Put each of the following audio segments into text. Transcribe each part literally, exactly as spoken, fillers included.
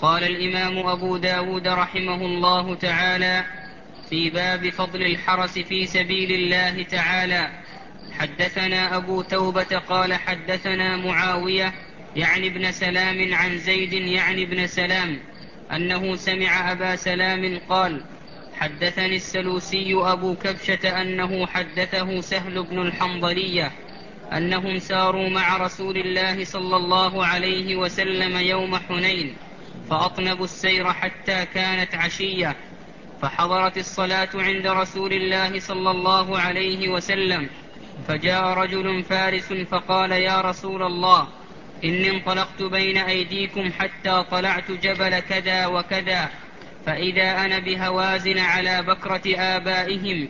قال الإمام أبو داود رحمه الله تعالى في باب فضل الحرس في سبيل الله تعالى: حدثنا أبو توبة قال حدثنا معاوية يعني ابن سلام عن زيد يعني ابن سلام أنه سمع أبا سلام قال: حدثني السلوسي أبو كبشة أنه حدثه سهل بن الحنظلية أنهم ساروا مع رسول الله صلى الله عليه وسلم يوم حنين، فأطنبوا السير حتى كانت عشية، فحضرت الصلاة عند رسول الله صلى الله عليه وسلم، فجاء رجل فارس فقال: يا رسول الله، إني انطلقت بين أيديكم حتى طلعت جبل كذا وكذا، فإذا أنا بهوازن على بكرة آبائهم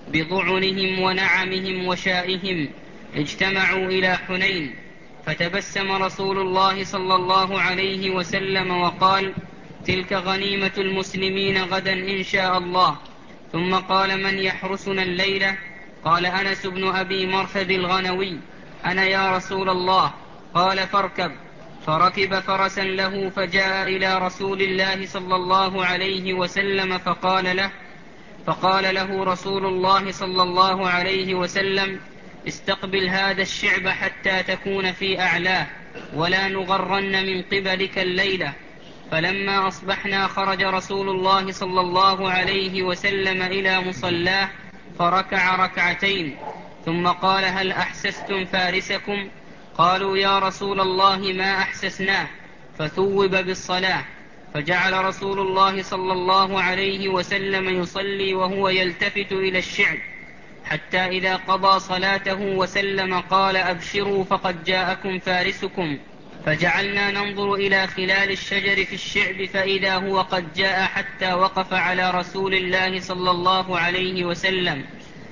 بضعنهم ونعمهم وشائهم اجتمعوا إلى حنين. فتبسم رسول الله صلى الله عليه وسلم وقال: تلك غنيمة المسلمين غدا إن شاء الله. ثم قال: من يحرسنا الليلة؟ قال أنس بن أبي مرثد الغنوي: أنا يا رسول الله. قال: فاركب. فركب فرسا له فجاء إلى رسول الله صلى الله عليه وسلم فقال له فقال له رسول الله صلى الله عليه وسلم: استقبل هذا الشعب حتى تكون في أعلاه، ولا نغرن من قبلك الليلة. فلما أصبحنا خرج رسول الله صلى الله عليه وسلم إلى مصلاه فركع ركعتين، ثم قال: هل أحسستم فارسكم؟ قالوا: يا رسول الله ما أحسسناه. فثوب بالصلاة، فجعل رسول الله صلى الله عليه وسلم يصلي وهو يلتفت إلى الشعب، حتى إذا قضى صلاته وسلم قال: أبشروا فقد جاءكم فارسكم. فجعلنا ننظر إلى خلال الشجر في الشعب فإذا هو قد جاء، حتى وقف على رسول الله صلى الله عليه وسلم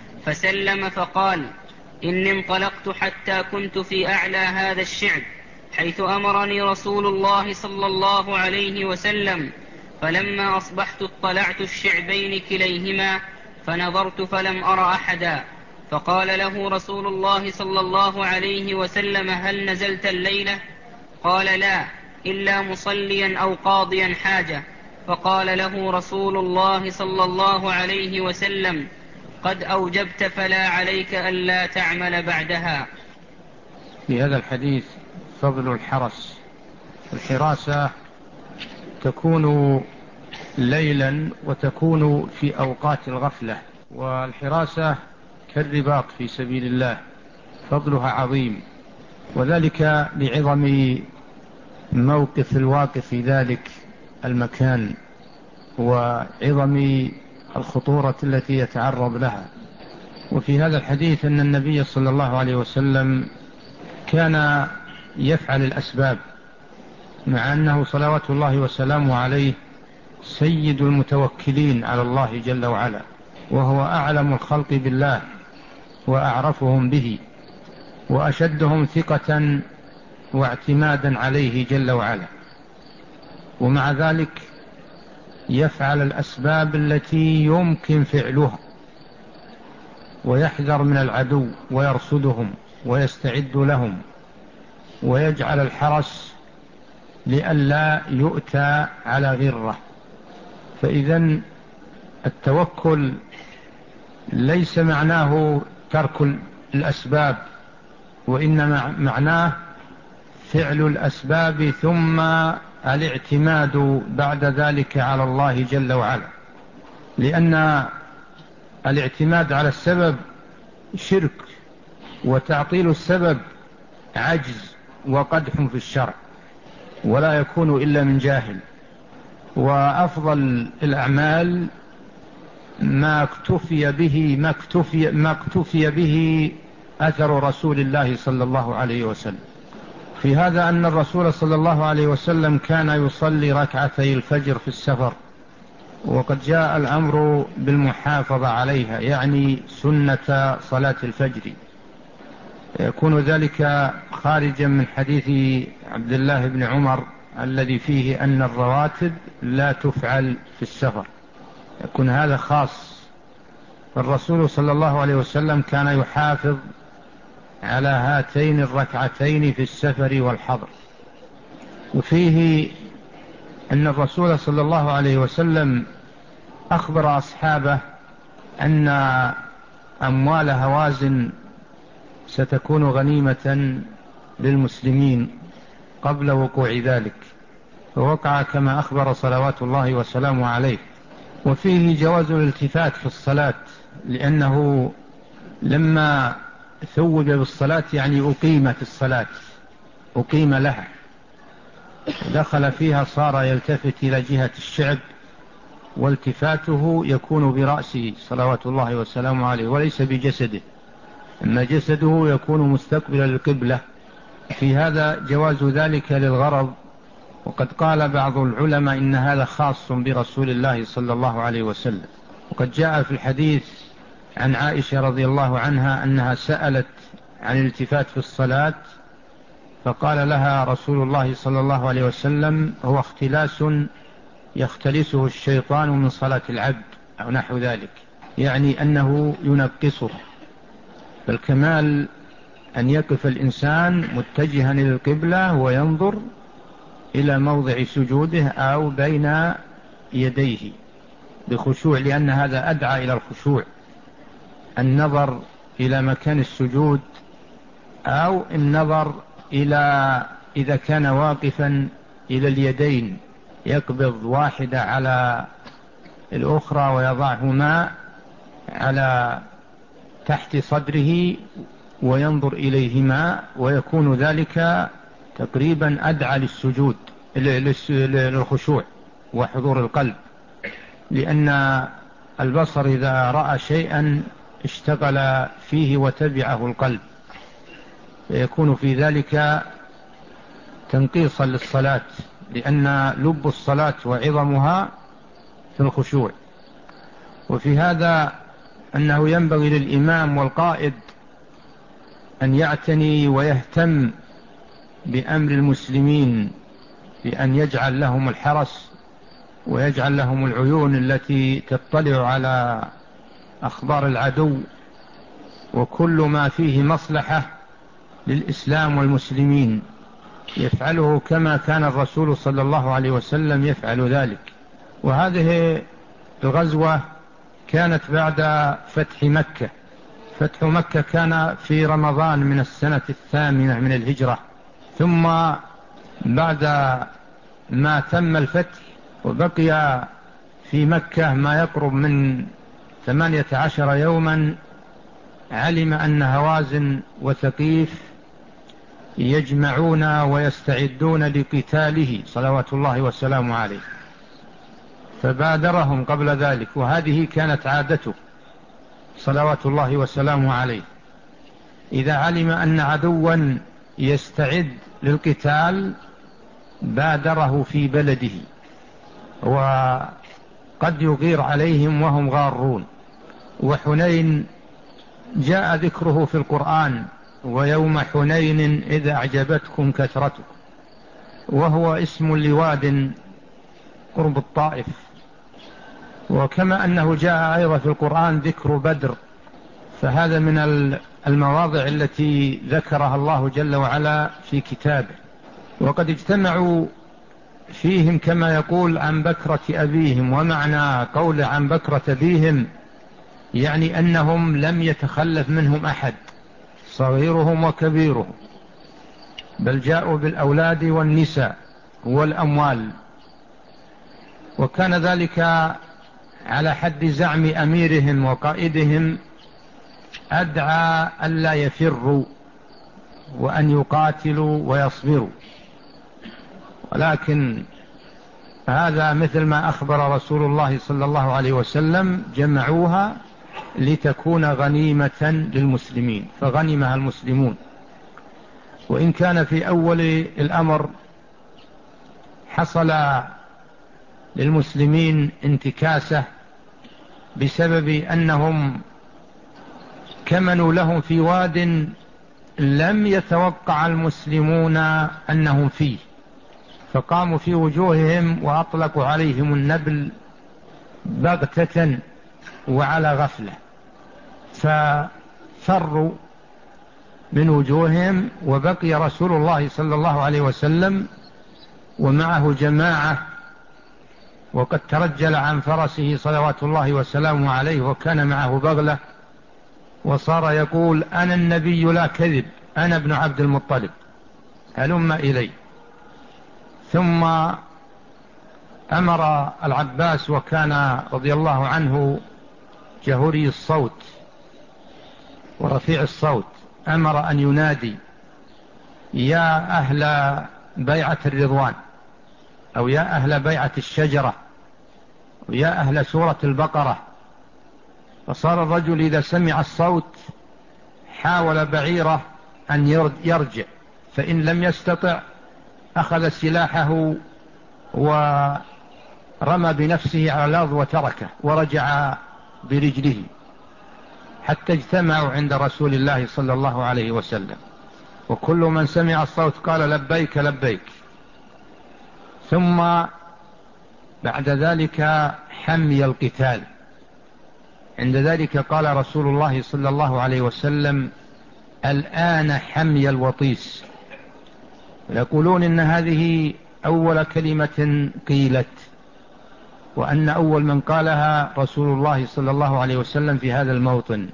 فسلم فقال: إني انطلقت حتى كنت في أعلى هذا الشعب حيث أمرني رسول الله صلى الله عليه وسلم، فلما أصبحت اطلعت الشعبين كليهما فنظرت فلم أر أحدا. فقال له رسول الله صلى الله عليه وسلم: هل نزلت الليلة؟ قال: لا، إلا مصليا أو قاضيا حاجة. فقال له رسول الله صلى الله عليه وسلم: قد أوجبت فلا عليك ألا تعمل بعدها. في هذا الحديث فضل الحرس. الحراسة تكون ليلا وتكون في أوقات الغفلة، والحراسة كالرباط في سبيل الله، فضلها عظيم، وذلك لعظم موقف الواقف في ذلك المكان وعظم الخطورة التي يتعرض لها. وفي هذا الحديث أن النبي صلى الله عليه وسلم كان يفعل الأسباب، مع أنه صلوات الله وسلامه عليه سيد المتوكلين على الله جل وعلا، وهو أعلم الخلق بالله وأعرفهم به وأشدهم ثقة واعتمادا عليه جل وعلا، ومع ذلك يفعل الأسباب التي يمكن فعلها، ويحذر من العدو ويرصدهم ويستعد لهم، ويجعل الحرس لئلا يؤتى على غره. فإذن التوكل ليس معناه ترك الأسباب، وإنما معناه فعل الأسباب ثم الاعتماد بعد ذلك على الله جل وعلا، لأن الاعتماد على السبب شرك، وتعطيل السبب عجز وقدح في الشرع، ولا يكون إلا من جاهل. وأفضل الأعمال ما اكتفي به ما اكتفي ما اكتفي به أثر رسول الله صلى الله عليه وسلم. في هذا أن الرسول صلى الله عليه وسلم كان يصلي ركعتي الفجر في السفر، وقد جاء الأمر بالمحافظة عليها، يعني سنة صلاة الفجر. يكون ذلك خارجا من حديث عبد الله بن عمر الذي فيه أن الرواتب لا تفعل في السفر، يكون هذا خاص. فالرسول صلى الله عليه وسلم كان يحافظ على هاتين الركعتين في السفر والحضر. وفيه أن الرسول صلى الله عليه وسلم أخبر أصحابه أن أموال هوازن ستكون غنيمة للمسلمين قبل وقوع ذلك، فوقع كما أخبر صلوات الله وسلامه عليه. وفيه جواز الالتفات في الصلاة، لأنه لما ثوب بالصلاة يعني أقيمت الصلاة، أقيم لها، دخل فيها صار يلتفت إلى جهة الشعب، والتفاته يكون برأسه صلوات الله وسلامه عليه وليس بجسده، أما جسده يكون مستقبل القبلة. في هذا جواز ذلك للغرض. وقد قال بعض العلماء إن هذا خاص برسول الله صلى الله عليه وسلم. وقد جاء في الحديث عن عائشة رضي الله عنها أنها سألت عن الالتفات في الصلاة، فقال لها رسول الله صلى الله عليه وسلم: هو اختلاس يختلسه الشيطان من صلاة العبد، أو نحو ذلك، يعني أنه ينقصه. فالكمال أن يقف الإنسان متجها إلى القبلة وينظر إلى موضع سجوده أو بين يديه بخشوع، لأن هذا أدعى إلى الخشوع، النظر إلى مكان السجود، أو النظر إلى إذا كان واقفا إلى اليدين يقبض واحدة على الأخرى ويضعهما على تحت صدره وينظر إليهما، ويكون ذلك تقريبا أدعى للسجود للخشوع وحضور القلب، لأن البصر إذا رأى شيئا اشتغل فيه وتبعه القلب، فيكون في ذلك تنقيصا للصلاة، لأن لب الصلاة وعظمها في الخشوع. وفي هذا أنه ينبغي للإمام والقائد أن يعتني ويهتم بأمر المسلمين، بأن يجعل لهم الحرس ويجعل لهم العيون التي تطلع على أخبار العدو، وكل ما فيه مصلحة للإسلام والمسلمين يفعله كما كان الرسول صلى الله عليه وسلم يفعل ذلك. وهذه الغزوة كانت بعد فتح مكة. فتح مكة كان في رمضان من السنة الثامنة من الهجرة، ثم بعد ما تم الفتح وبقي في مكة ما يقرب من ثمانية عشر يوما، علم أن هوازن وثقيف يجمعون ويستعدون لقتاله صلوات الله وسلامه عليه، فبادرهم قبل ذلك. وهذه كانت عادته صلوات الله وسلامه عليه، إذا علم أن عدوا يستعد للقتال بادره في بلده، وقد يغير عليهم وهم غارون. وحنين جاء ذكره في القرآن: ويوم حنين إذ أعجبتكم كثرتكم، وهو اسم لواد قرب الطائف. وكما أنه جاء أيضا في القرآن ذكر بدر، فهذا من المواضع التي ذكرها الله جل وعلا في كتابه. وقد اجتمعوا فيهم كما يقول عن بكرة أبيهم، ومعنى قول عن بكرة أبيهم يعني أنهم لم يتخلف منهم أحد صغيرهم وكبيرهم، بل جاءوا بالأولاد والنساء والأموال. وكان ذلك على حد زعم أميرهم وقائدهم، أدعى ألا يفروا وأن يقاتلوا ويصبروا، ولكن هذا مثل ما أخبر رسول الله صلى الله عليه وسلم: جمعوها لتكون غنيمة للمسلمين، فغنمها المسلمون. وإن كان في أول الأمر حصل للمسلمين انتكاسة بسبب أنهم كمنوا لهم في واد لم يتوقع المسلمون أنهم فيه، فقاموا في وجوههم وأطلقوا عليهم النبل بغتة وعلى غفلة، ففروا من وجوههم. وبقي رسول الله صلى الله عليه وسلم ومعه جماعة وقد ترجل عن فرسه صلوات الله وسلامه عليه، وكان معه بغلة، وصار يقول: أنا النبي لا كذب، أنا ابن عبد المطلب، هلم إلي. ثم أمر العباس، وكان رضي الله عنه جهوري الصوت ورفيع الصوت، أمر أن ينادي: يا أهل بيعة الرضوان، أو يا أهل بيعة الشجرة، ويا أهل سورة البقرة. فصار الرجل إذا سمع الصوت حاول بعيره أن يرجع، فإن لم يستطع أخذ سلاحه ورمى بنفسه على الأرض وتركه ورجع برجله، حتى اجتمعوا عند رسول الله صلى الله عليه وسلم، وكل من سمع الصوت قال: لبيك لبيك. ثم بعد ذلك حمي القتال. عند ذلك قال رسول الله صلى الله عليه وسلم: الآن حمي الوطيس. يقولون إن هذه أول كلمة قيلت، وأن أول من قالها رسول الله صلى الله عليه وسلم في هذا الموطن.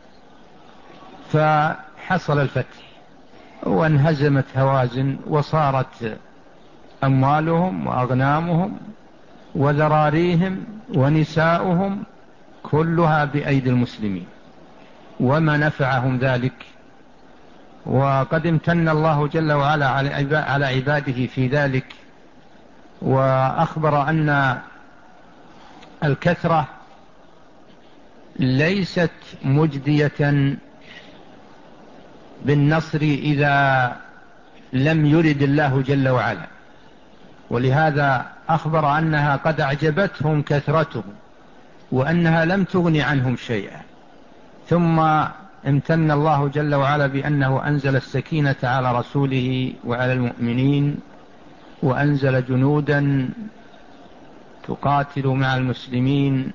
فحصل الفتح وانهزمت هوازن، وصارت أموالهم وأغنامهم وذراريهم ونساؤهم كلها بأيدي المسلمين، وما نفعهم ذلك. وقد امتن الله جل وعلا على عباده في ذلك، وأخبر أن الكثرة ليست مجدية بالنصر إذا لم يرد الله جل وعلا، ولهذا أخبر أنها قد أعجبتهم كثرتهم، وأنها لم تغن عنهم شيئا. ثم امتن الله جل وعلا بأنه أنزل السكينة على رسوله وعلى المؤمنين، وأنزل جنودا تقاتل مع المسلمين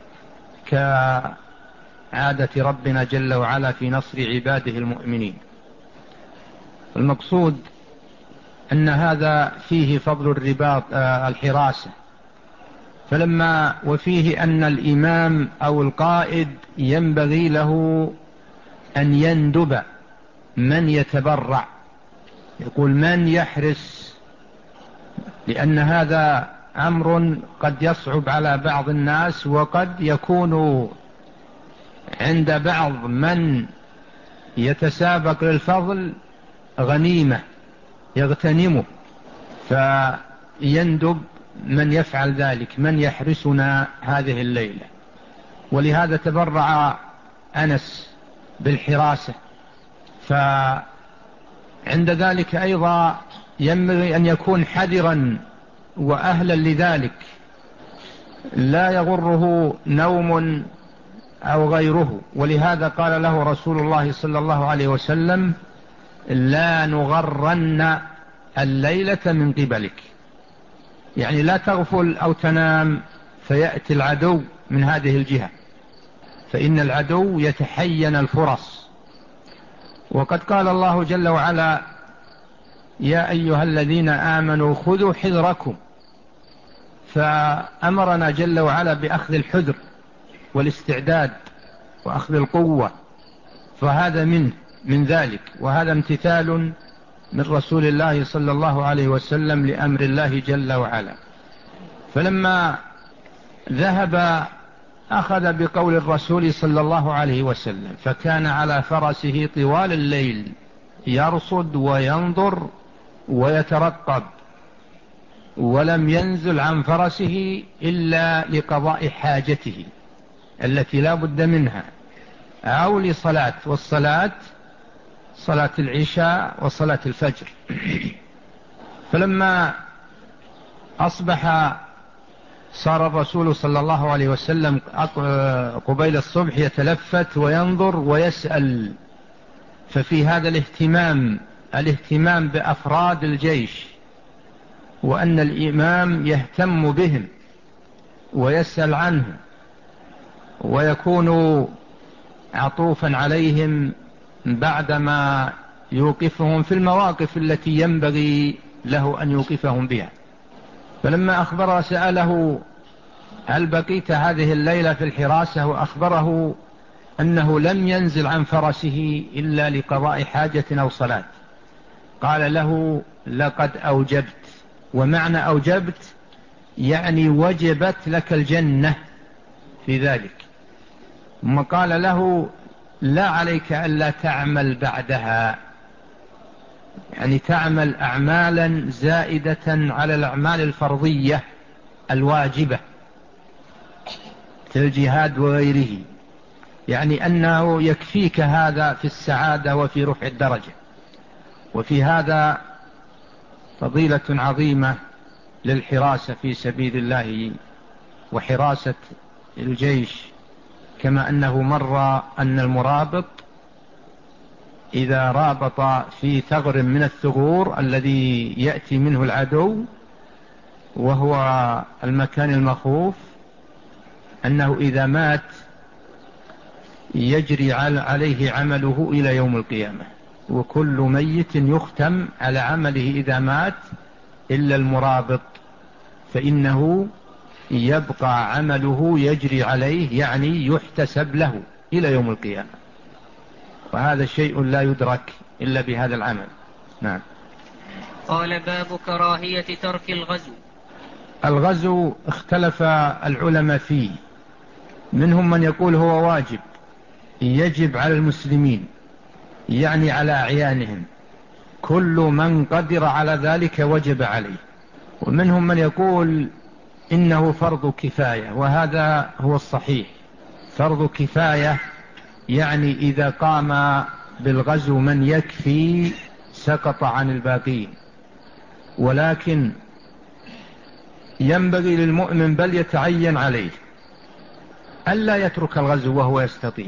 كعادة ربنا جل وعلا في نصر عباده المؤمنين. المقصود أن هذا فيه فضل الرباط الحراسة، فلما وفيه أن الإمام أو القائد ينبغي له أن يندب من يتبرع، يقول من يحرس، لأن هذا أمر قد يصعب على بعض الناس، وقد يكون عند بعض من يتسابق للفضل غنيمة يغتنمه، فيندب من يفعل ذلك، من يحرسنا هذه الليلة. ولهذا تبرع أنس بالحراسة. فعند ذلك أيضا ينبغي أن يكون حذرا وأهلا لذلك، لا يغره نوم أو غيره. ولهذا قال له رسول الله صلى الله عليه وسلم: لا نغرن الليلة من قبلك، يعني لا تغفل أو تنام فيأتي العدو من هذه الجهة، فإن العدو يتحين الفرص. وقد قال الله جل وعلا: يا أيها الذين آمنوا خذوا حذركم، فأمرنا جل وعلا بأخذ الحذر والاستعداد وأخذ القوة، فهذا منه من ذلك، وهذا امتثال من رسول الله صلى الله عليه وسلم لأمر الله جل وعلا. فلما ذهب أخذ بقول الرسول صلى الله عليه وسلم، فكان على فرسه طوال الليل يرصد وينظر ويترقب، ولم ينزل عن فرسه إلا لقضاء حاجته التي لا بد منها، أو لصلاة، والصلاة صلاة العشاء وصلاة الفجر. فلما أصبح صار الرسول صلى الله عليه وسلم قبيل الصبح يتلفت وينظر ويسأل. ففي هذا الاهتمام الاهتمام بأفراد الجيش، وأن الإمام يهتم بهم ويسأل عنهم ويكون عطوفا عليهم بعدما يوقفهم في المواقف التي ينبغي له أن يوقفهم بها. فلما أخبر سأله هل بقيت هذه الليلة في الحراسة؟ وأخبره أنه لم ينزل عن فرسه إلا لقضاء حاجة أو صلاة. قال له لقد أوجبت، ومعنى أوجبت يعني وجبت لك الجنة في ذلك. ثم قال له لا عليك ألا تعمل بعدها، يعني تعمل أعمالا زائدة على الأعمال الفرضية الواجبة في الجهاد وغيره، يعني أنه يكفيك هذا في السعادة وفي رفع الدرجة. وفي هذا فضيلة عظيمة للحراسة في سبيل الله وحراسة الجيش، كما أنه مر أن المرابط إذا رابط في ثغر من الثغور الذي يأتي منه العدو وهو المكان المخوف، أنه إذا مات يجري عليه عمله إلى يوم القيامة، وكل ميت يختم على عمله إذا مات إلا المرابط، فإنه يبقى عمله يجري عليه، يعني يحتسب له إلى يوم القيامة. وهذا شيء لا يدرك إلا بهذا العمل. نعم. قال باب كراهية ترك الغزو. الغزو اختلف العلماء فيه، منهم من يقول هو واجب يجب على المسلمين، يعني على أعيانهم، كل من قدر على ذلك وجب عليه. ومنهم من يقول إنه فرض كفاية، وهذا هو الصحيح، فرض كفاية، يعني إذا قام بالغزو من يكفي سقط عن الباقين. ولكن ينبغي للمؤمن بل يتعين عليه ألا يترك الغزو وهو يستطيع،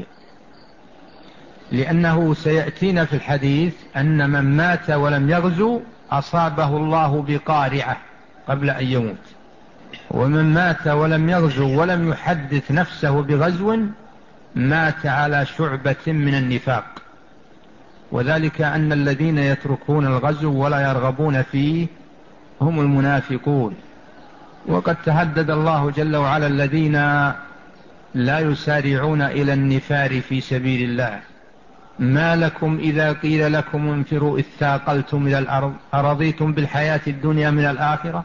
لأنه سيأتينا في الحديث أن من مات ولم يغزو أصابه الله بقارعة قبل أن يموت، ومن مات ولم يغزو ولم يحدث نفسه بغزو مات على شعبة من النفاق. وذلك أن الذين يتركون الغزو ولا يرغبون فيه هم المنافقون. وقد تهدد الله جل وعلا الذين لا يسارعون إلى النفار في سبيل الله، ما لكم إذا قيل لكم انفروا إذ ثاقلتم إلى الأرض أرضيتم بالحياة الدنيا من الآخرة.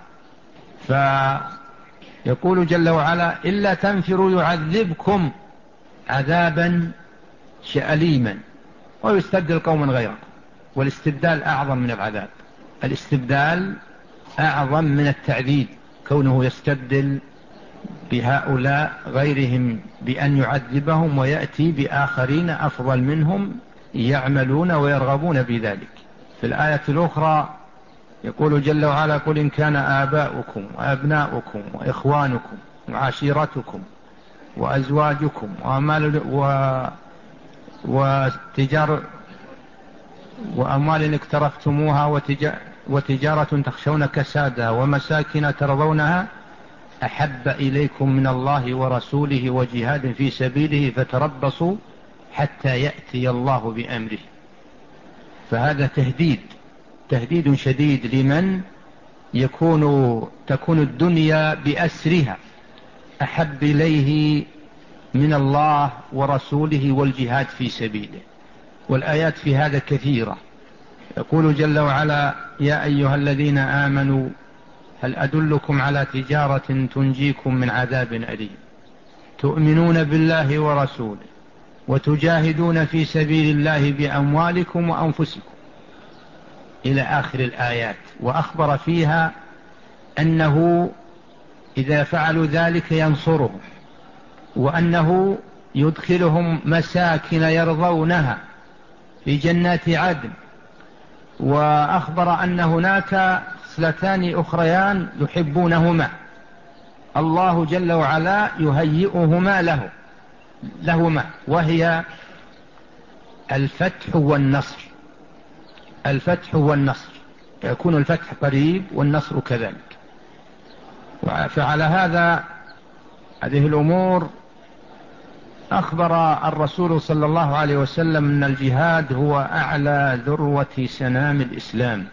فيقول جل وعلا إلا تنفروا يعذبكم عذابا أليما ويستبدل قوما غيركم. والاستبدال أعظم من العذاب، الاستبدال أعظم من التعذيب، كونه يستبدل بهؤلاء غيرهم بأن يعذبهم ويأتي بآخرين أفضل منهم يعملون ويرغبون بذلك. في الآية الأخرى يقول جل وعلا قل إن كان آباؤكم وأبناؤكم وإخوانكم وعشيرتكم وأزواجكم وأموال وتجار وأموال اقترفتموها وتجارة تخشون كسادها ومساكن ترضونها أحب إليكم من الله ورسوله وجهاد في سبيله فتربصوا حتى يأتي الله بأمره. فهذا تهديد تهديد شديد لمن يكون تكون الدنيا بأسرها أحب إليه من الله ورسوله والجهاد في سبيله. والآيات في هذا كثيرة. يقول جل وعلا يا أيها الذين آمنوا هل أدلكم على تجارة تنجيكم من عذاب أليم تؤمنون بالله ورسوله وتجاهدون في سبيل الله بأموالكم وأنفسكم إلى آخر الآيات. وأخبر فيها أنه إذا فعلوا ذلك ينصرهم، وأنه يدخلهم مساكن يرضونها في جنات عدن. وأخبر أن هناك خصلتان أخريان يحبونهما الله جل وعلا يهيئهما له لهما، وهي الفتح والنصر. الفتح والنصر، يكون الفتح قريب والنصر كذلك. فعلى هذا هذه الأمور أخبر الرسول صلى الله عليه وسلم أن الجهاد هو أعلى ذروة سنام الإسلام،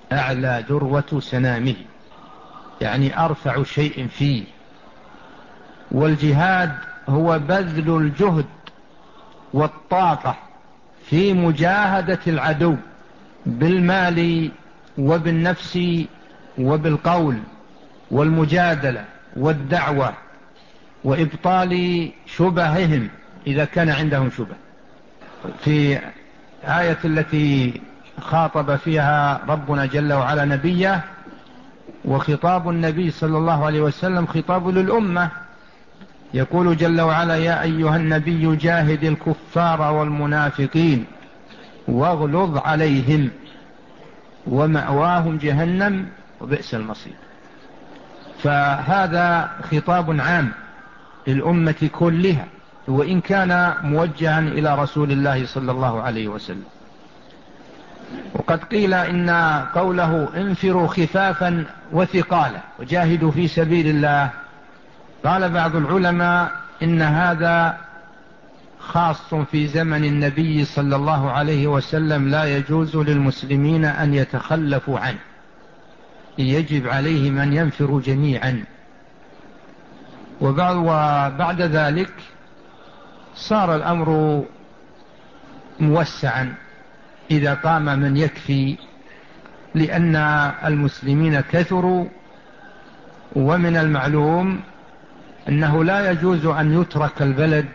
أعلى ذروة سنامه، يعني أرفع شيء فيه. والجهاد هو بذل الجهد والطاقة في مجاهدة العدو بالمال وبالنفس وبالقول والمجادلة والدعوة وإبطال شبههم إذا كان عندهم شبه. في آية التي خاطب فيها ربنا جل وعلا نبيه، وخطاب النبي صلى الله عليه وسلم خطاب للأمة، يقول جل وعلا: يا أيها النبي جاهد الكفار والمنافقين واغلظ عليهم ومأواهم جهنم وبئس المصير. فهذا خطاب عام للأمة كلها، وإن كان موجها إلى رسول الله صلى الله عليه وسلم. وقد قيل إن قوله انفروا خفافا وثقالا وجاهدوا في سبيل الله، قال بعض العلماء إن هذا خاص في زمن النبي صلى الله عليه وسلم، لا يجوز للمسلمين أن يتخلفوا عنه، يجب عليهم أن ينفروا جميعا. وبعد ذلك صار الأمر موسعا إذا قام من يكفي، لأن المسلمين كثروا، ومن المعلوم أنه لا يجوز أن يترك البلد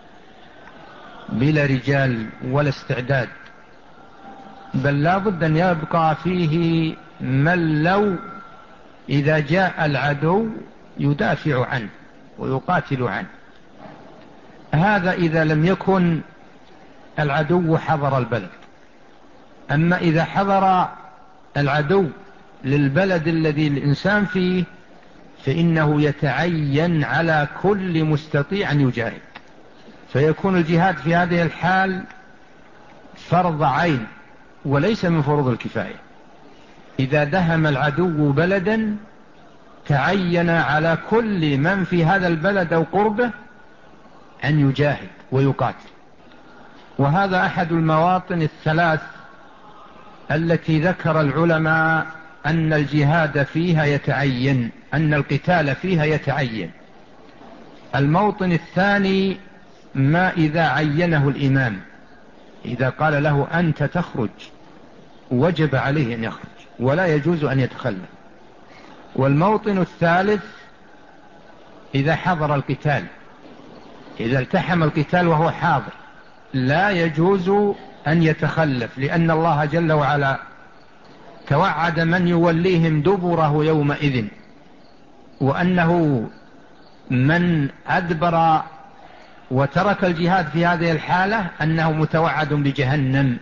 بلا رجال ولا استعداد، بل لا بد أن يبقى فيه من لو إذا جاء العدو يدافع عنه ويقاتل عنه. هذا إذا لم يكن العدو حضر البلد. أما إذا حضر العدو للبلد الذي الإنسان فيه، فإنه يتعين على كل مستطيع أن يجاهد، فيكون الجهاد في هذه الحال فرض عين وليس من فروض الكفاية. إذا دهم العدو بلدا تعين على كل من في هذا البلد أو قربه أن يجاهد ويقاتل. وهذا أحد المواطن الثلاث التي ذكر العلماء أن الجهاد فيها يتعين، أن القتال فيها يتعين. الموطن الثاني ما إذا عينه الإمام، إذا قال له أنت تخرج وجب عليه أن يخرج ولا يجوز أن يتخلف. والموطن الثالث إذا حضر القتال، إذا التحم القتال وهو حاضر لا يجوز أن يتخلف، لأن الله جل وعلا توعد من يوليهم دبره يومئذ، وأنه من أدبر وترك الجهاد في هذه الحالة أنه متوعد بجهنم،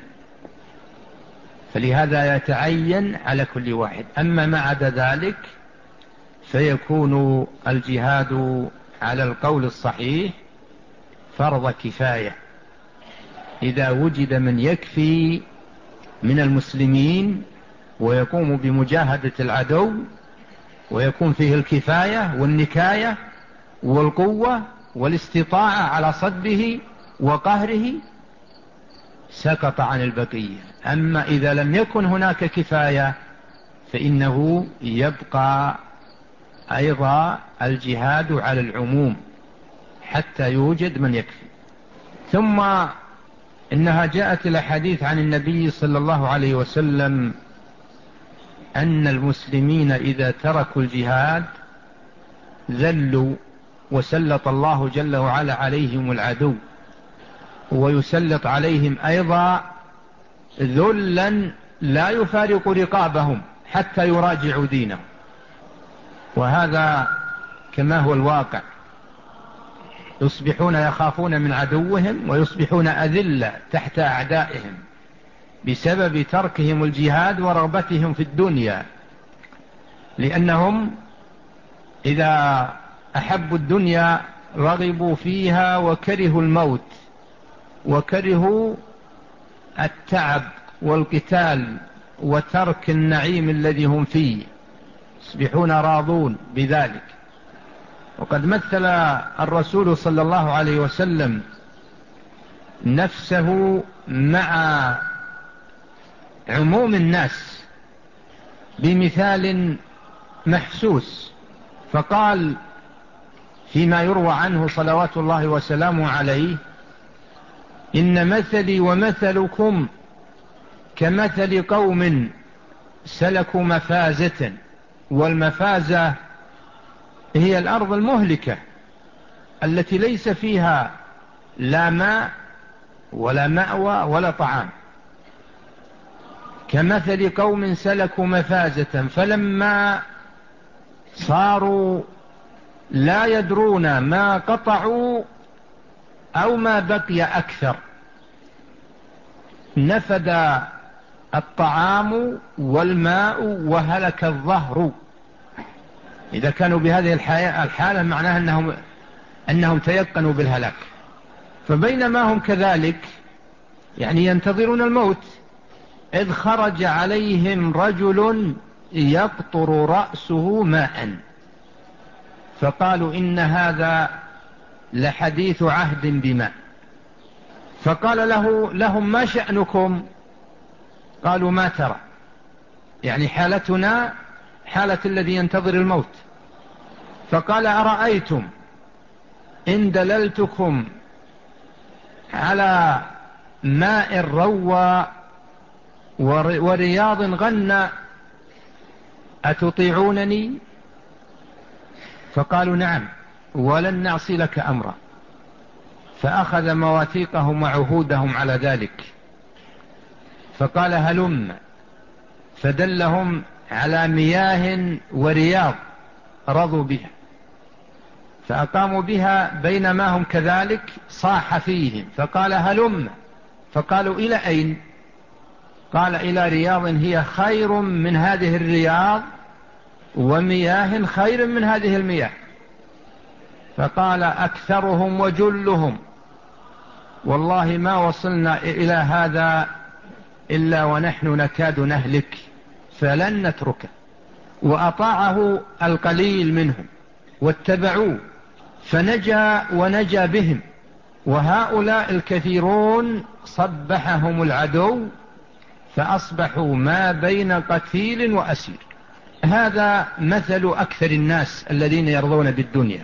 فلهذا يتعين على كل واحد. أما ما عدا ذلك فيكون الجهاد على القول الصحيح فرض كفاية، إذا وجد من يكفي من المسلمين ويقوم بمجاهدة العدو ويكون فيه الكفاية والنكاية والقوة والاستطاعة على صده وقهره سقط عن البقية. أما إذا لم يكن هناك كفاية فإنه يبقى أيضا الجهاد على العموم حتى يوجد من يكفي. ثم إنها جاءت الأحاديث عن النبي صلى الله عليه وسلم أن المسلمين إذا تركوا الجهاد ذلوا، وسلط الله جل وعلا عليهم العدو، ويسلط عليهم أيضا ذلا لا يفارق رقابهم حتى يراجعوا دينهم. وهذا كما هو الواقع، يصبحون يخافون من عدوهم ويصبحون أذلة تحت أعدائهم بسبب تركهم الجهاد ورغبتهم في الدنيا، لأنهم إذا أحبوا الدنيا رغبوا فيها وكرهوا الموت وكرهوا التعب والقتال وترك النعيم الذي هم فيه، يصبحون راضون بذلك. وقد مثل الرسول صلى الله عليه وسلم نفسه مع عموم الناس بمثال محسوس، فقال فيما يروى عنه صلوات الله وسلامه عليه: إن مثلي ومثلكم كمثل قوم سلكوا مفازة. والمفازة هي الأرض المهلكة التي ليس فيها لا ماء ولا مأوى ولا طعام. كمثل قوم سلكوا مفازة فلما صاروا لا يدرون ما قطعوا أو ما بقي أكثر، نفد الطعام والماء وهلك الظهر. إذا كانوا بهذه الحالة معناها أنهم, أنهم تيقنوا بالهلاك. فبينما هم كذلك يعني ينتظرون الموت إذ خرج عليهم رجل يقطر رأسه ماء، فقالوا إن هذا لحديث عهد بماء. فقال له لهم: ما شأنكم؟ قالوا: ما ترى؟ يعني حالتنا حالة الذي ينتظر الموت. فقال: أرأيتم إن دللتكم على ماء روى ورياض غنى أتطيعونني؟ فقالوا: نعم ولن نعصي لك أمرا. فأخذ مواثيقهم وعهودهم على ذلك، فقال: هلم. فدلهم على مياه ورياض رضوا بها، فأقاموا بها. بينما هم كذلك صاح فيهم فقال: هلم. فقالوا: إلى أين؟ قال: إلى رياض هي خير من هذه الرياض ومياه خير من هذه المياه. فقال أكثرهم وجلهم: والله ما وصلنا إلى هذا إلا ونحن نكاد نهلك، فلن نتركه. وأطاعه القليل منهم واتبعوه فنجا ونجا بهم. وهؤلاء الكثيرون صبحهم العدو فأصبحوا ما بين قتيل وأسير. هذا مثل أكثر الناس الذين يرضون بالدنيا،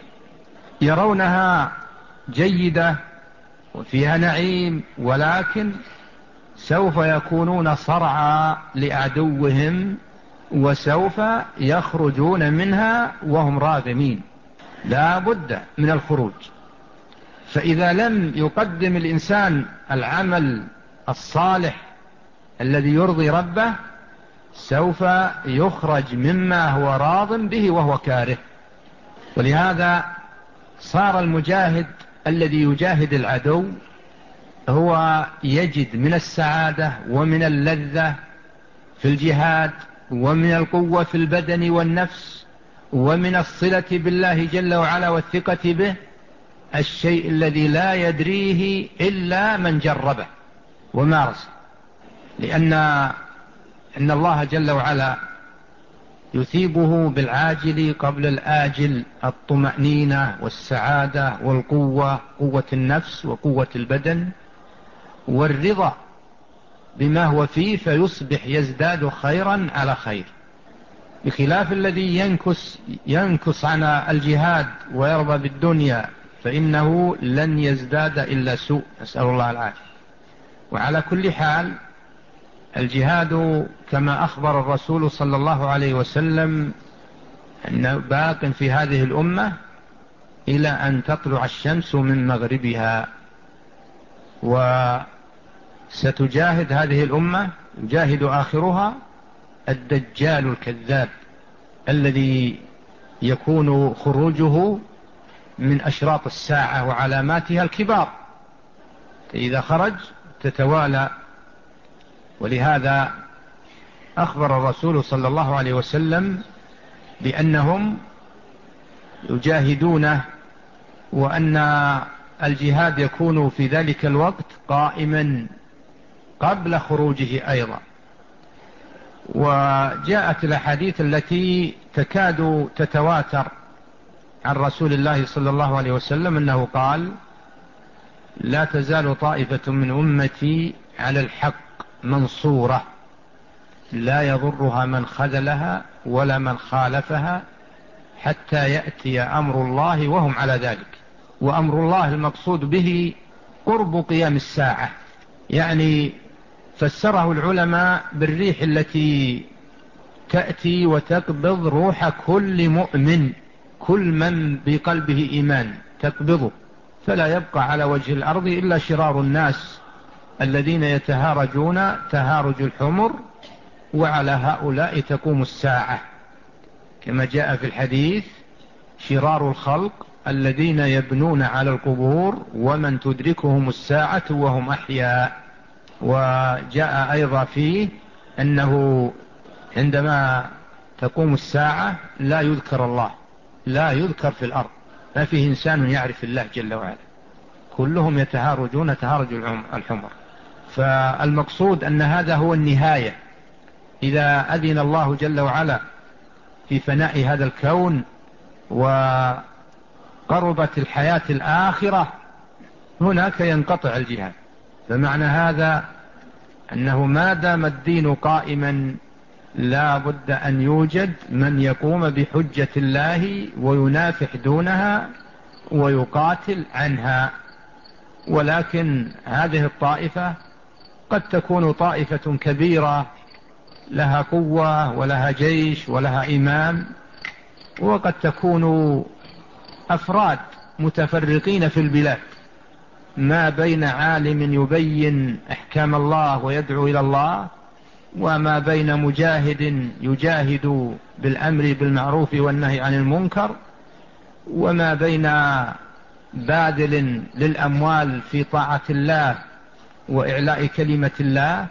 يرونها جيدة وفيها نعيم، ولكن سوف يكونون صرعى لعدوهم وسوف يخرجون منها وهم راغمين. لا بد من الخروج. فإذا لم يقدم الإنسان العمل الصالح الذي يرضي ربه سوف يخرج مما هو راض به وهو كاره. ولهذا صار المجاهد الذي يجاهد العدو هو يجد من السعادة ومن اللذة في الجهاد ومن القوة في البدن والنفس ومن الصلة بالله جل وعلا والثقة به الشيء الذي لا يدريه إلا من جربه ومارسه. لأن إن الله جل وعلا يثيبه بالعاجل قبل الآجل الطمأنينة والسعادة والقوة، قوة النفس وقوة البدن والرضا بما هو فيه، فيصبح يزداد خيرا على خير، بخلاف الذي ينكس, ينكس عن الجهاد ويرضى بالدنيا فإنه لن يزداد إلا سوء، نسأل الله العافية. وعلى كل حال الجهاد كما أخبر الرسول صلى الله عليه وسلم أنه باق في هذه الأمة إلى أن تطلع الشمس من مغربها. وستجاهد هذه الأمة، يجاهد آخرها الدجال الكذاب الذي يكون خروجه من أشراط الساعة وعلاماتها الكبار، إذا خرج تتوالى. ولهذا أخبر الرسول صلى الله عليه وسلم بأنهم يجاهدونه، وأن الجهاد يكون في ذلك الوقت قائما قبل خروجه أيضا. وجاءت الأحاديث التي تكاد تتواتر عن رسول الله صلى الله عليه وسلم أنه قال: لا تزال طائفة من أمتي على الحق منصورة لا يضرها من خذلها ولا من خالفها حتى يأتي أمر الله وهم على ذلك. وأمر الله المقصود به قرب قيام الساعة، يعني فسره العلماء بالريح التي تأتي وتقبض روح كل مؤمن، كل من بقلبه إيمان تقبضه، فلا يبقى على وجه الأرض إلا شرار الناس الذين يتهارجون تهارج الحمر، وعلى هؤلاء تقوم الساعة كما جاء في الحديث: شرار الخلق الذين يبنون على القبور ومن تدركهم الساعة وهم أحياء. وجاء أيضا فيه أنه عندما تقوم الساعة لا يذكر الله، لا يذكر في الأرض، ما فيه إنسان يعرف الله جل وعلا، كلهم يتهارجون تهارج الحمر. فالمقصود أن هذا هو النهاية، إذا أذن الله جل وعلا في فناء هذا الكون وقربت الحياة الآخرة هناك ينقطع الجهاد. فمعنى هذا أنه ما دام الدين قائما لا بد أن يوجد من يقوم بحجة الله وينافح دونها ويقاتل عنها. ولكن هذه الطائفة قد تكون طائفة كبيرة لها قوة ولها جيش ولها إمام، وقد تكون أفراد متفرقين في البلاد، ما بين عالم يبين أحكام الله ويدعو إلى الله، وما بين مجاهد يجاهد بالأمر بالمعروف والنهي عن المنكر، وما بين باذل للأموال في طاعة الله وإعلاء كلمة الله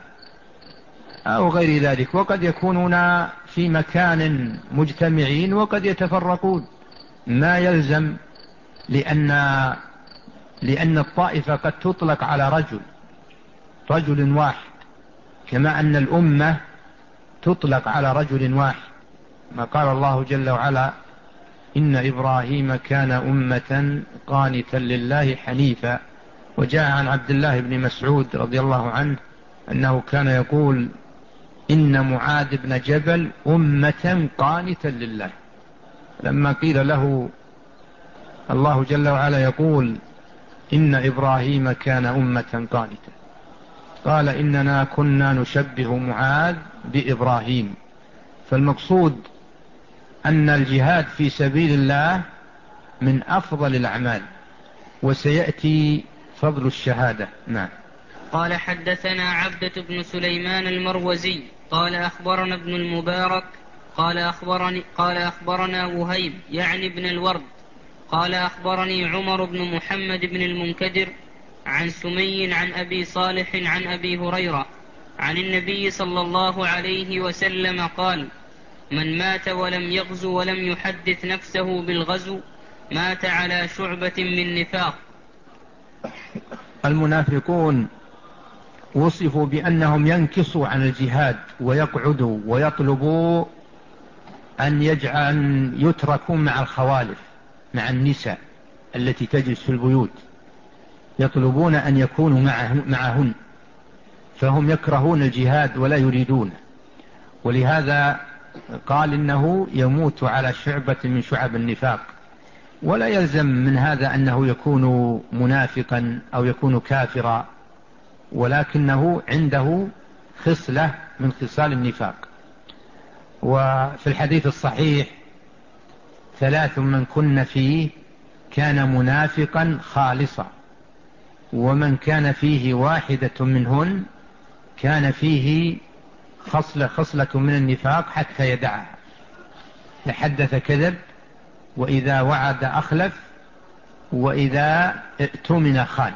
أو غير ذلك. وقد يكونون في مكان مجتمعين وقد يتفرقون، ما يلزم، لأن لأن الطائفة قد تطلق على رجل رجل واحد، كما أن الأمة تطلق على رجل واحد، ما قال الله جل وعلا: إن إبراهيم كان أمة قانتا لله حنيفا. وجاء عن عبد الله بن مسعود رضي الله عنه أنه كان يقول: إن معاذ بن جبل أمة قانتا لله. لما قيل له الله جل وعلا يقول إن إبراهيم كان أمة قانتا، قال: إننا كنا نشبه معاذ بإبراهيم. فالمقصود أن الجهاد في سبيل الله من أفضل الأعمال، وسيأتي فضل الشهادة. نعم. قال: حدثنا عبدة بن سليمان المروزي قال أخبرنا ابن المبارك قال أخبرني قال أخبرنا وهيب يعني ابن الورد قال أخبرني عمر بن محمد بن المنكدر عن سمي عن أبي صالح عن أبي هريرة عن النبي صلى الله عليه وسلم قال: من مات ولم يغزو ولم يحدث نفسه بالغزو مات على شعبة من نفاق. المنافقون وصفوا بأنهم ينكصوا عن الجهاد ويقعدوا ويطلبوا أن يجعل يتركوا مع الخوالف، مع النساء التي تجلس في البيوت، يطلبون أن يكونوا معهن، فهم يكرهون الجهاد ولا يريدون. ولهذا قال إنه يموت على شعبة من شعب النفاق. ولا يلزم من هذا أنه يكون منافقا أو يكون كافرا، ولكنه عنده خصلة من خصال النفاق. وفي الحديث الصحيح: ثلاث من كن فيه كان منافقا خالصا، ومن كان فيه واحدة منهن كان فيه خصلة خصلة من النفاق حتى يدعها. تحدث كذب، وإذا وعد أخلف، وإذا ائتمن خان.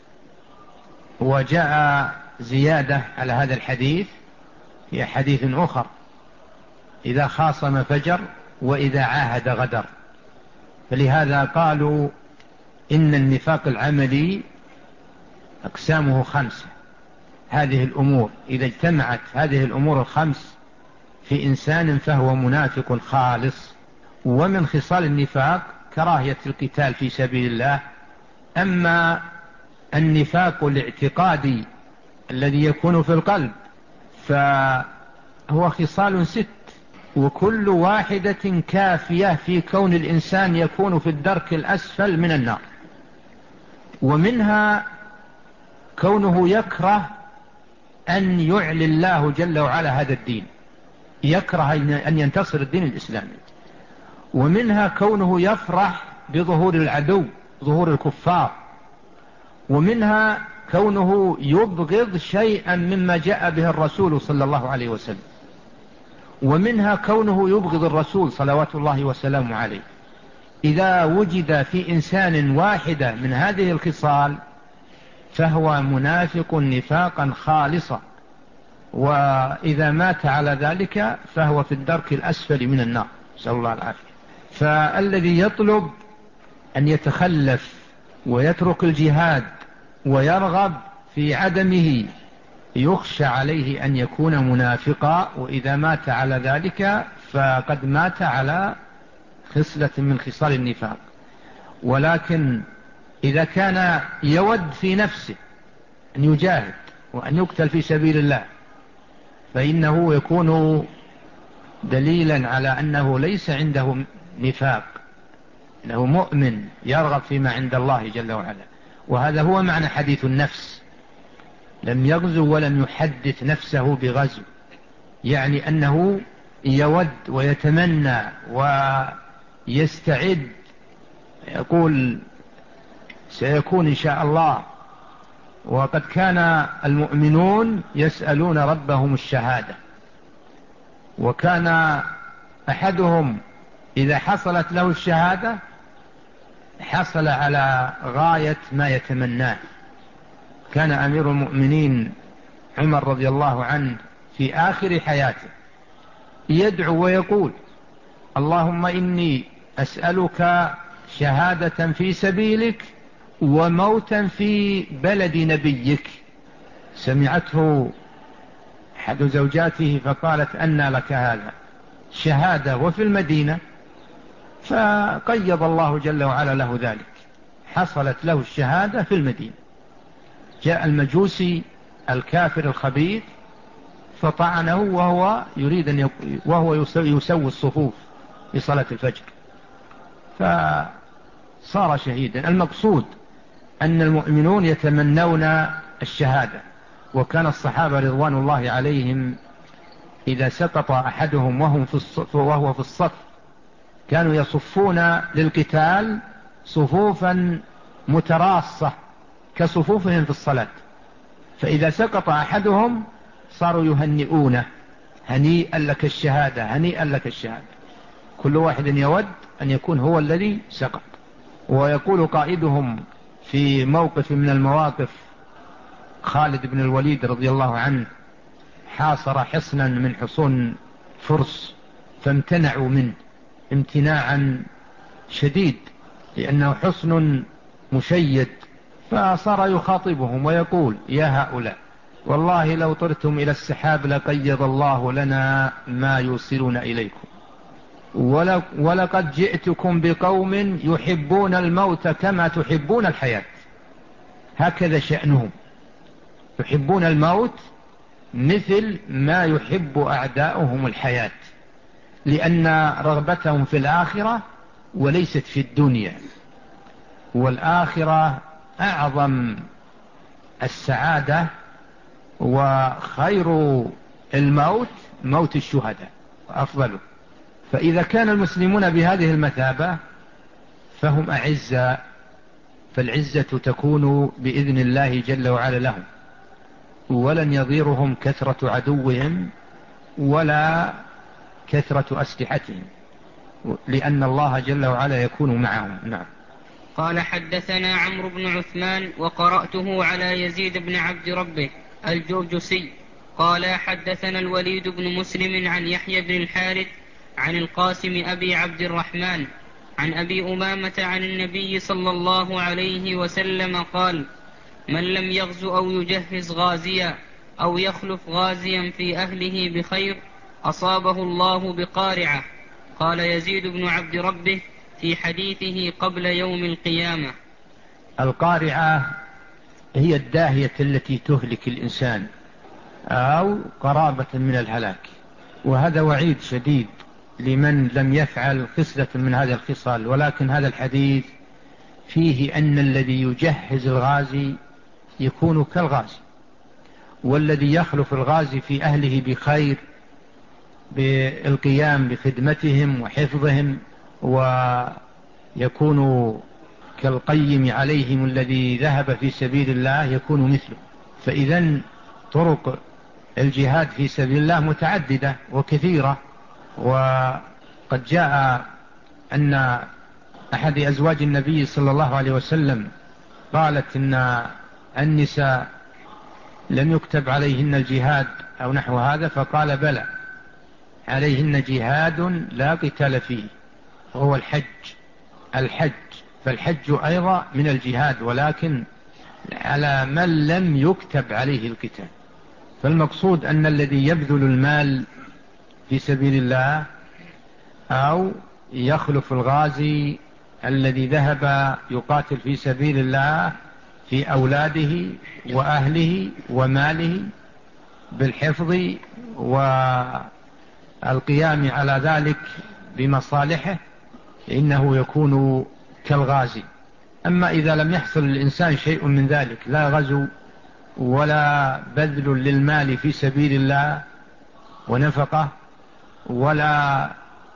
وجاء زيادة على هذا الحديث في حديث آخر: إذا خاصم فجر، وإذا عاهد غدر. فلهذا قالوا إن النفاق العملي أقسامه خمسة. هذه الأمور إذا اجتمعت هذه الأمور الخمس في إنسان فهو منافق خالص. ومن خصال النفاق كراهية القتال في سبيل الله. أما النفاق الاعتقادي الذي يكون في القلب فهو خصال ست: وكل واحدة كافية في كون الإنسان يكون في الدرك الأسفل من النار. ومنها كونه يكره أن يعلي الله جل وعلا هذا الدين، يكره أن ينتصر الدين الإسلامي. ومنها كونه يفرح بظهور العدو، ظهور الكفار. ومنها كونه يبغض شيئا مما جاء به الرسول صلى الله عليه وسلم. ومنها كونه يبغض الرسول صلوات الله وسلامه عليه. إذا وجد في إنسان واحدة من هذه الخصال فهو منافق نفاقا خالصا، وإذا مات على ذلك فهو في الدرك الأسفل من النار، نسأل الله العافية. فالذي يطلب أن يتخلف ويترك الجهاد ويرغب في عدمه يخشى عليه أن يكون منافقا، وإذا مات على ذلك فقد مات على خصلة من خصال النفاق. ولكن إذا كان يود في نفسه أن يجاهد وأن يقتل في سبيل الله فإنه يكون دليلا على أنه ليس عنده نفاق، أنه مؤمن يرغب فيما عند الله جل وعلا. وهذا هو معنى حديث النفس، لم يغزو ولم يحدث نفسه بغزو، يعني أنه يود ويتمنى ويستعد، يقول سيكون إن شاء الله. وقد كان المؤمنون يسألون ربهم الشهادة، وكان أحدهم إذا حصلت له الشهادة حصل على غاية ما يتمناه. كان أمير المؤمنين عمر رضي الله عنه في آخر حياته يدعو ويقول: اللهم إني أسألك شهادة في سبيلك وموتا في بلد نبيك. سمعته أحد زوجاته فقالت: أنى لك هذا؟ شهادة وفي المدينة؟ فقيض الله جل وعلا له ذلك، حصلت له الشهادة في المدينة. جاء المجوسي الكافر الخبيث فطعنه وهو يريد أن يق... وهو يسوي الصفوف لصلاة الفجر، فصار شهيدا. المقصود أن المؤمنون يتمنون الشهادة. وكان الصحابة رضوان الله عليهم إذا سقط أحدهم وهم في الصف وهو في الصف كانوا يصفون للقتال صفوفا متراصة كصفوفهم في الصلاة، فإذا سقط أحدهم صاروا يهنئونه: هنيئا لك الشهادة، هنيئا لك الشهادة. كل واحد يود أن يكون هو الذي سقط. ويقول قائدهم في موقف من المواقف، خالد بن الوليد رضي الله عنه، حاصر حصنا من حصون فرس فامتنعوا منه امتناعا شديد لأنه حصن مشيد، فصار يخاطبهم ويقول: يا هؤلاء، والله لو طرتم إلى السحاب لقيض الله لنا ما يوصلنا إليكم، ولقد جئتكم بقوم يحبون الموت كما تحبون الحياة. هكذا شأنهم، يحبون الموت مثل ما يحب أعداؤهم الحياة، لأن رغبتهم في الآخرة وليست في الدنيا، والآخرة أعظم السعادة، وخير الموت موت الشهداء أفضله. فإذا كان المسلمون بهذه المثابة فهم أعزاء، فالعزة تكون بإذن الله جل وعلا لهم، ولن يضيرهم كثرة عدوهم ولا كثرة أسلحتهم، لأن الله جل وعلا يكون معهم. نعم. قال: حدثنا عمرو بن عثمان وقرأته على يزيد بن عبد ربه الجرجسي قال: حدثنا الوليد بن مسلم عن يحيى بن الحارث عن القاسم أبي عبد الرحمن عن أبي أمامة عن النبي صلى الله عليه وسلم قال: من لم يغزو أو يجهز غازيا أو يخلف غازيا في أهله بخير أصابه الله بقارعة. قال يزيد بن عبد ربه في حديثه قبل يوم القيامة: القارعة هي الداهية التي تهلك الإنسان أو قرابة من الهلاك، وهذا وعيد شديد لمن لم يفعل خصلة من هذه الخصال، ولكن هذا الحديث فيه أن الذي يجهز الغازي يكون كالغازي، والذي يخلف الغازي في أهله بخير بالقيام بخدمتهم وحفظهم، ويكون كالقيم عليهم الذي ذهب في سبيل الله يكون مثله. فإذن طرق الجهاد في سبيل الله متعددة وكثيرة. وقد جاء أن أحد أزواج النبي صلى الله عليه وسلم قالت إن النساء لم يكتب عليهن الجهاد أو نحو هذا، فقال بلى عليهن جهاد لا قتال فيه، وهو الحج. الحج فالحج أيضا من الجهاد، ولكن على من لم يكتب عليه القتال. فالمقصود أن الذي يبذل المال في سبيل الله أو يخلف الغازي الذي ذهب يقاتل في سبيل الله في أولاده وأهله وماله بالحفظ والقيام على ذلك بمصالحه، إنه يكون كالغازي. أما إذا لم يحصل للإنسان شيء من ذلك، لا غزو ولا بذل للمال في سبيل الله ونفقه، ولا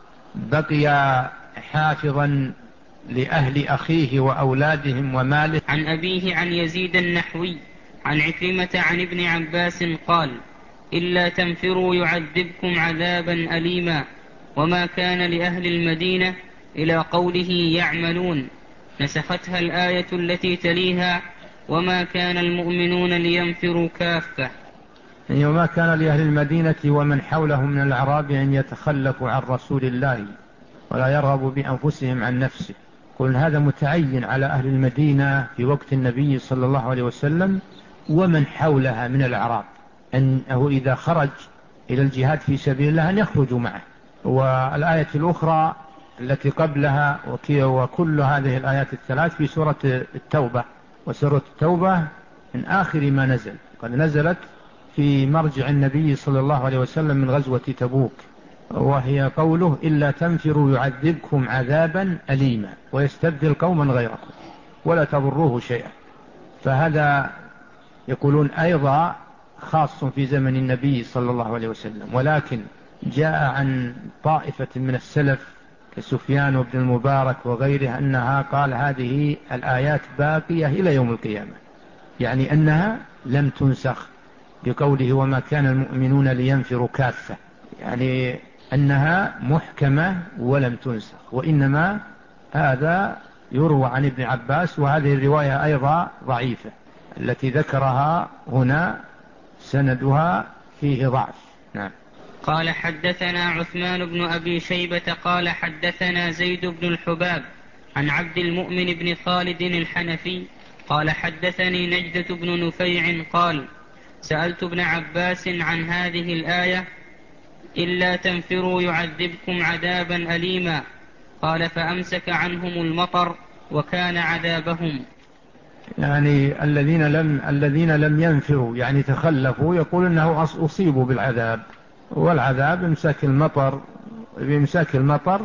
بقي حافظا لأهل أخيه وأولادهم وماله. عن أبيه عن يزيد النحوي عن عكرمة عن ابن عباس قال: إلا تنفروا يعذبكم عذابا أليما. وما كان لأهل المدينة إلى قوله يعملون، نسختها الآية التي تليها: وما كان المؤمنون لينفروا كافة. يعني وما كان لأهل المدينة ومن حولهم من الأعراب أن يتخلفوا عن رسول الله ولا يرغبوا بأنفسهم عن نفسه. قل هذا متعين على أهل المدينة في وقت النبي صلى الله عليه وسلم ومن حولها من الأعراب، أنه إذا خرج إلى الجهاد في سبيل الله أن يخرجوا معه. والآية الأخرى التي قبلها وكل هذه الآيات الثلاث في سورة التوبة، وسورة التوبة من آخر ما نزل، قد نزلت في مرجع النبي صلى الله عليه وسلم من غزوة تبوك، وهي قوله: إلا تنفروا يعذبكم عذابا أليما ويستبدل قوما غيركم ولا تضروه شيئا. فهذا يقولون أيضا خاص في زمن النبي صلى الله عليه وسلم، ولكن جاء عن طائفة من السلف كسفيان بن المبارك وغيره أنها قال هذه الآيات باقية إلى يوم القيامة، يعني أنها لم تنسخ بقوله وما كان المؤمنون لينفروا كافة، يعني أنها محكمة ولم تنسخ. وإنما هذا يروى عن ابن عباس، وهذه الرواية أيضا ضعيفة التي ذكرها هنا سندها فيه ضعف. نعم. قال: حدثنا عثمان بن أبي شيبة قال حدثنا زيد بن الحباب عن عبد المؤمن بن خالد الحنفي قال حدثني نجدة بن نفيع قال: سألت ابن عباس عن هذه الآية: إلا تنفروا يعذبكم عذابا أليما. قال: فأمسك عنهم المطر وكان عذابهم. يعني الذين لم, الذين لم ينفروا يعني تخلفوا، يقول أنه أصيبوا بالعذاب، والعذاب امساك المطر، بامساك المطر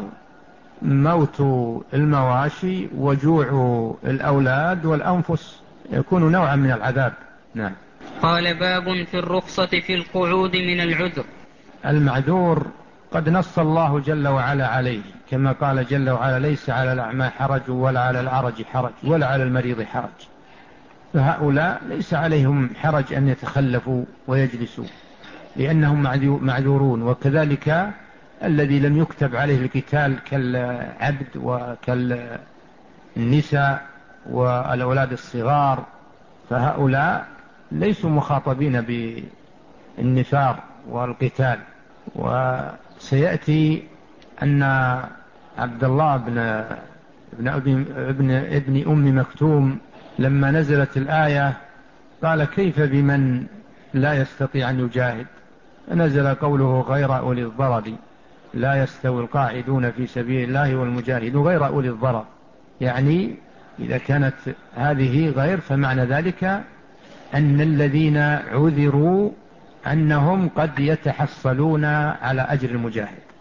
موت المواشي وجوع الأولاد والأنفس، يكون نوعا من العذاب. نعم. قال: باب في الرخصة في القعود من العذر. المعذور قد نص الله جل وعلا عليه، كما قال جل وعلا: ليس على الأعمى حرج ولا على العرج حرج ولا على المريض حرج. فهؤلاء ليس عليهم حرج أن يتخلفوا ويجلسوا لأنهم معذورون. وكذلك الذي لم يكتب عليه القتال كالعبد وكالنساء والأولاد الصغار، فهؤلاء ليسوا مخاطبين بالنفار والقتال. وسيأتي أن عبد الله بن ابن, ابن, ابن أم مكتوم لما نزلت الآية قال: كيف بمن لا يستطيع أن يجاهد؟ نزل قوله: غير أولي الضرر لا يستوي القاعدون في سبيل الله والمجاهدون غير أولي الضرر. يعني إذا كانت هذه غير، فمعنى ذلك أن الذين عذروا أنهم قد يتحصلون على أجر المجاهد. نعم.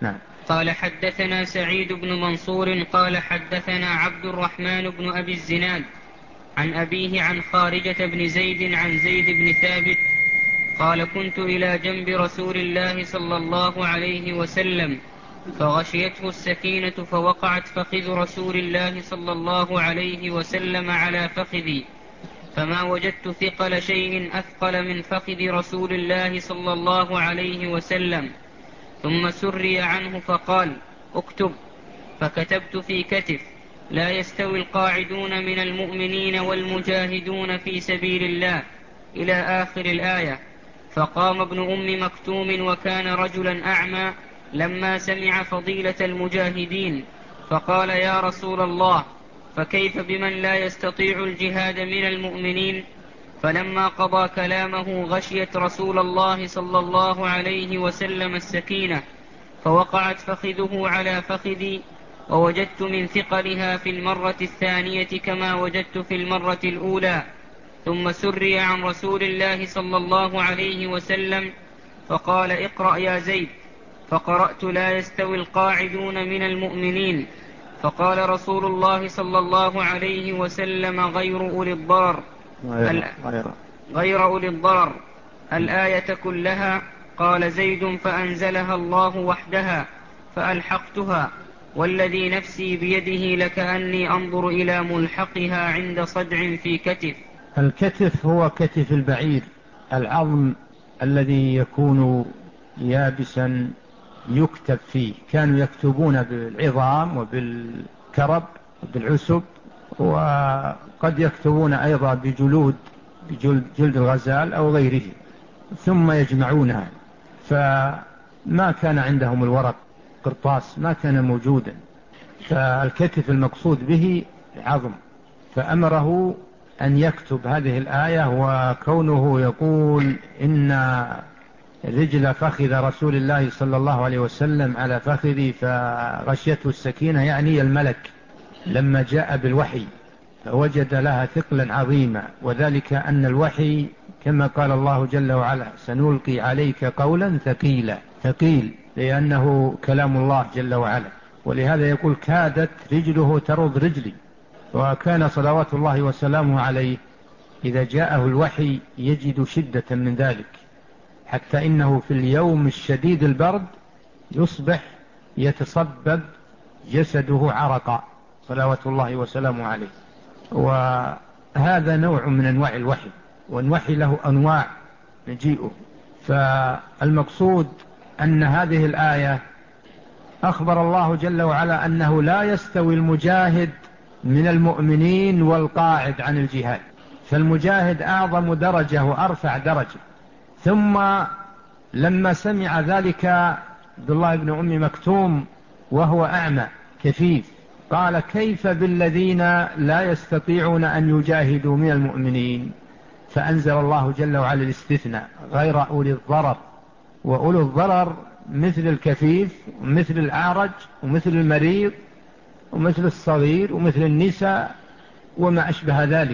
قال حدثنا سعيد بن منصور قال حدثنا عبد الرحمن بن أبي الزناد عن أبيه عن خارجة بن زيد عن زيد بن ثابت قال كنت إلى جنب رسول الله صلى الله عليه وسلم فغشيته السكينة فوقعت فخذ رسول الله صلى الله عليه وسلم على فخذي فما وجدت ثقل شيء أثقل من فخذ رسول الله صلى الله عليه وسلم. ثم سري عنه فقال اكتب، فكتبت في كتف لا يستوي القاعدون من المؤمنين والمجاهدون في سبيل الله إلى آخر الآية. فقام ابن أم مكتوم وكان رجلا أعمى لما سمع فضيلة المجاهدين فقال يا رسول الله فكيف بمن لا يستطيع الجهاد من المؤمنين؟ فلما قضى كلامه غشيت رسول الله صلى الله عليه وسلم السكينة فوقعت فخذه على فخذي ووجدت من ثقلها في المرة الثانية كما وجدت في المرة الأولى. ثم سري عن رسول الله صلى الله عليه وسلم فقال اقرأ يا زيد، فقرأت لا يستوي القاعدون من المؤمنين. فقال رسول الله صلى الله عليه وسلم غير أولي الضرر غير, غير, غير أولي الضرر الآية كلها. قال زيد فأنزلها الله وحدها فألحقتها والذي نفسي بيده لكأني أنظر إلى ملحقها عند صدع في كتف. الكتف هو كتف البعير، العظم الذي يكون يابسا يكتب فيه، كانوا يكتبون بالعظام وبالكرب وبالعسب، وقد يكتبون أيضا بجلود بجلد جلد الغزال أو غيره ثم يجمعونها، فما كان عندهم الورق قرطاس ما كان موجودا، فالكتف المقصود به عظم، فأمره أن يكتب هذه الآية. وكونه يقول إن رجل فخذ رسول الله صلى الله عليه وسلم على فخذي فغشيته السكينة، يعني الملك لما جاء بالوحي فوجد لها ثقلا عظيما، وذلك أن الوحي كما قال الله جل وعلا سنلقي عليك قولا ثقيلا، ثقيل لأنه كلام الله جل وعلا، ولهذا يقول كادت رجله ترض رجلي. وكان صلوات الله وسلامه عليه إذا جاءه الوحي يجد شدة من ذلك، حتى إنه في اليوم الشديد البرد يصبح يتصبب جسده عرقا صلوات الله وسلامه عليه. وهذا نوع من أنواع الوحي، والوحي له أنواع نجيئه. فالمقصود أن هذه الآية أخبر الله جل وعلا أنه لا يستوي المجاهد من المؤمنين والقاعد عن الجهاد، فالمجاهد أعظم درجة وأرفع درجة. ثم لما سمع ذلك عبد الله بن أم مكتوم وهو أعمى كفيف قال كيف بالذين لا يستطيعون أن يجاهدوا من المؤمنين؟ فأنزل الله جل وعلا الاستثناء غير أولي الضرر. وأولي الضرر مثل الكفيف ومثل الأعرج ومثل المريض ومثل الصغير ومثل النساء وما أشبه ذلك،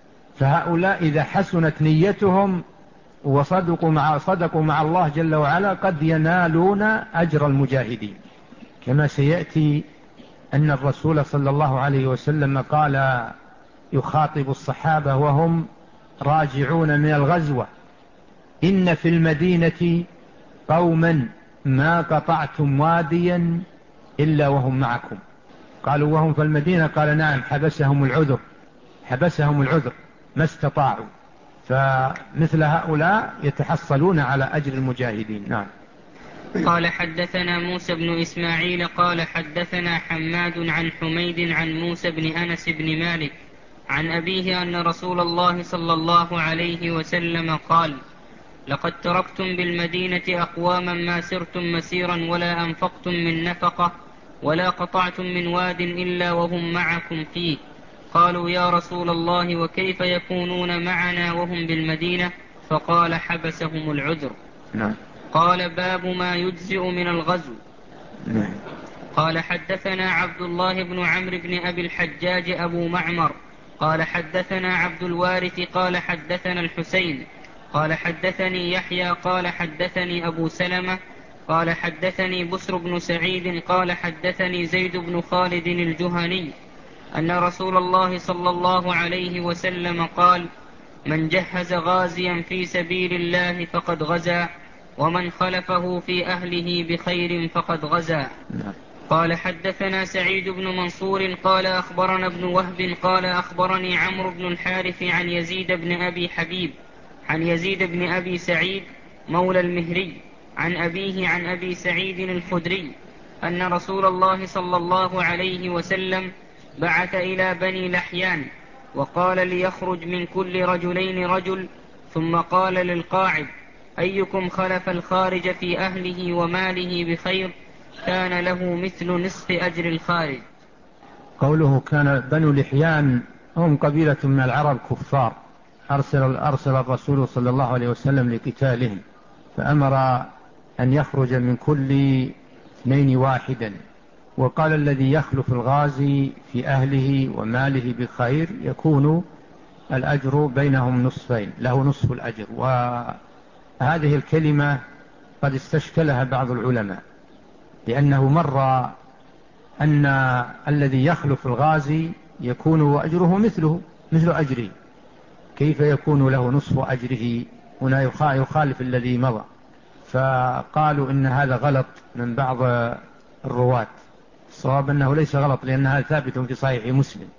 فهؤلاء إذا حسنت نيتهم وصدقوا مع, صدقوا مع الله جل وعلا قد ينالون أجر المجاهدين، كما سيأتي أن الرسول صلى الله عليه وسلم قال يخاطب الصحابة وهم راجعون من الغزوة إن في المدينة قوما ما قطعتم واديا إلا وهم معكم. قالوا وهم في المدينة؟ قال نعم، حبسهم العذر، حبسهم العذر ما استطاعوا، فمثل هؤلاء يتحصلون على أجر المجاهدين. نعم. قال حدثنا موسى بن إسماعيل قال حدثنا حماد عن حميد عن موسى بن أنس بن مالك عن أبيه أن رسول الله صلى الله عليه وسلم قال لقد تركتم بالمدينة أقواما ما سرتم مسيرا ولا أنفقتم من نفقة ولا قطعتم من واد إلا وهم معكم فيه. قالوا يا رسول الله وكيف يكونون معنا وهم بالمدينة؟ فقال حبسهم العذر. نعم. قال باب ما يجزئ من الغزو. نعم. قال حدثنا عبد الله بن عمرو بن أبي الحجاج أبو معمر قال حدثنا عبد الوارث قال حدثنا الحسين قال حدثني يحيى قال حدثني أبو سلمة قال حدثني بسر بن سعيد قال حدثني زيد بن خالد الجهني أن رسول الله صلى الله عليه وسلم قال: من جهز غازيا في سبيل الله فقد غزا، ومن خلفه في أهله بخير فقد غزا. قال حدثنا سعيد بن منصور قال أخبرنا ابن وهب قال أخبرني عمرو بن الحارث عن يزيد بن أبي حبيب عن يزيد بن أبي سعيد مولى المهري عن أبيه عن أبي سعيد الخدري أن رسول الله صلى الله عليه وسلم بعث إلى بني لحيان وقال ليخرج من كل رجلين رجل، ثم قال للقاعد: أيكم خلف الخارج في أهله وماله بخير كان له مثل نصف أجر الخارج. قوله كان بنو لحيان هم قبيلة من العرب كفار، أرسل, أرسل الرسول صلى الله عليه وسلم لقتالهم، فأمر أن يخرج من كل اثنين واحدا، وقال الذي يخلف الغازي في أهله وماله بخير يكون الأجر بينهم نصفين، له نصف الأجر. وهذه الكلمة قد استشكلها بعض العلماء، لأنه مر أن الذي يخلف الغازي يكون أجره مثله مثل أجره، كيف يكون له نصف أجره؟ هنا يخالف الذي مضى، فقالوا إن هذا غلط من بعض الرواة. الصواب أنه ليس غلط، لأن هذا ثابت في صحيح مسلم،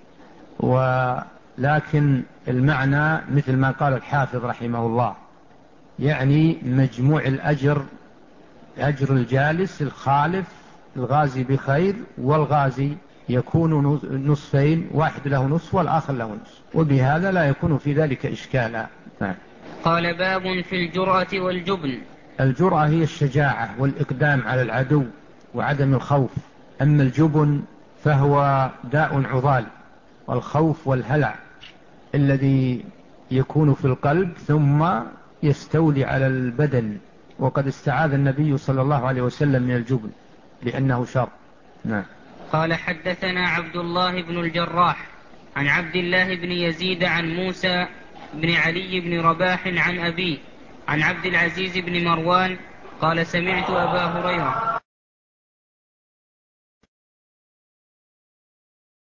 ولكن المعنى مثل ما قال الحافظ رحمه الله، يعني مجموع الأجر، أجر الجالس الخالف الغازي بخير، والغازي يكون نصفين، واحد له نصف والآخر له نصف، وبهذا لا يكون في ذلك إشكالا. قال: باب في الجرأة والجبن. الجرأة هي الشجاعة والإقدام على العدو وعدم الخوف، أما الجبن فهو داء عضال، والخوف والهلع الذي يكون في القلب ثم يستولي على البدن، وقد استعاذ النبي صلى الله عليه وسلم من الجبن لأنه شر. نعم. قال حدثنا عبد الله بن الجراح عن عبد الله بن يزيد عن موسى بن علي بن رباح عن أبيه عن عبد العزيز بن مروان قال: سمعت أبا هريرة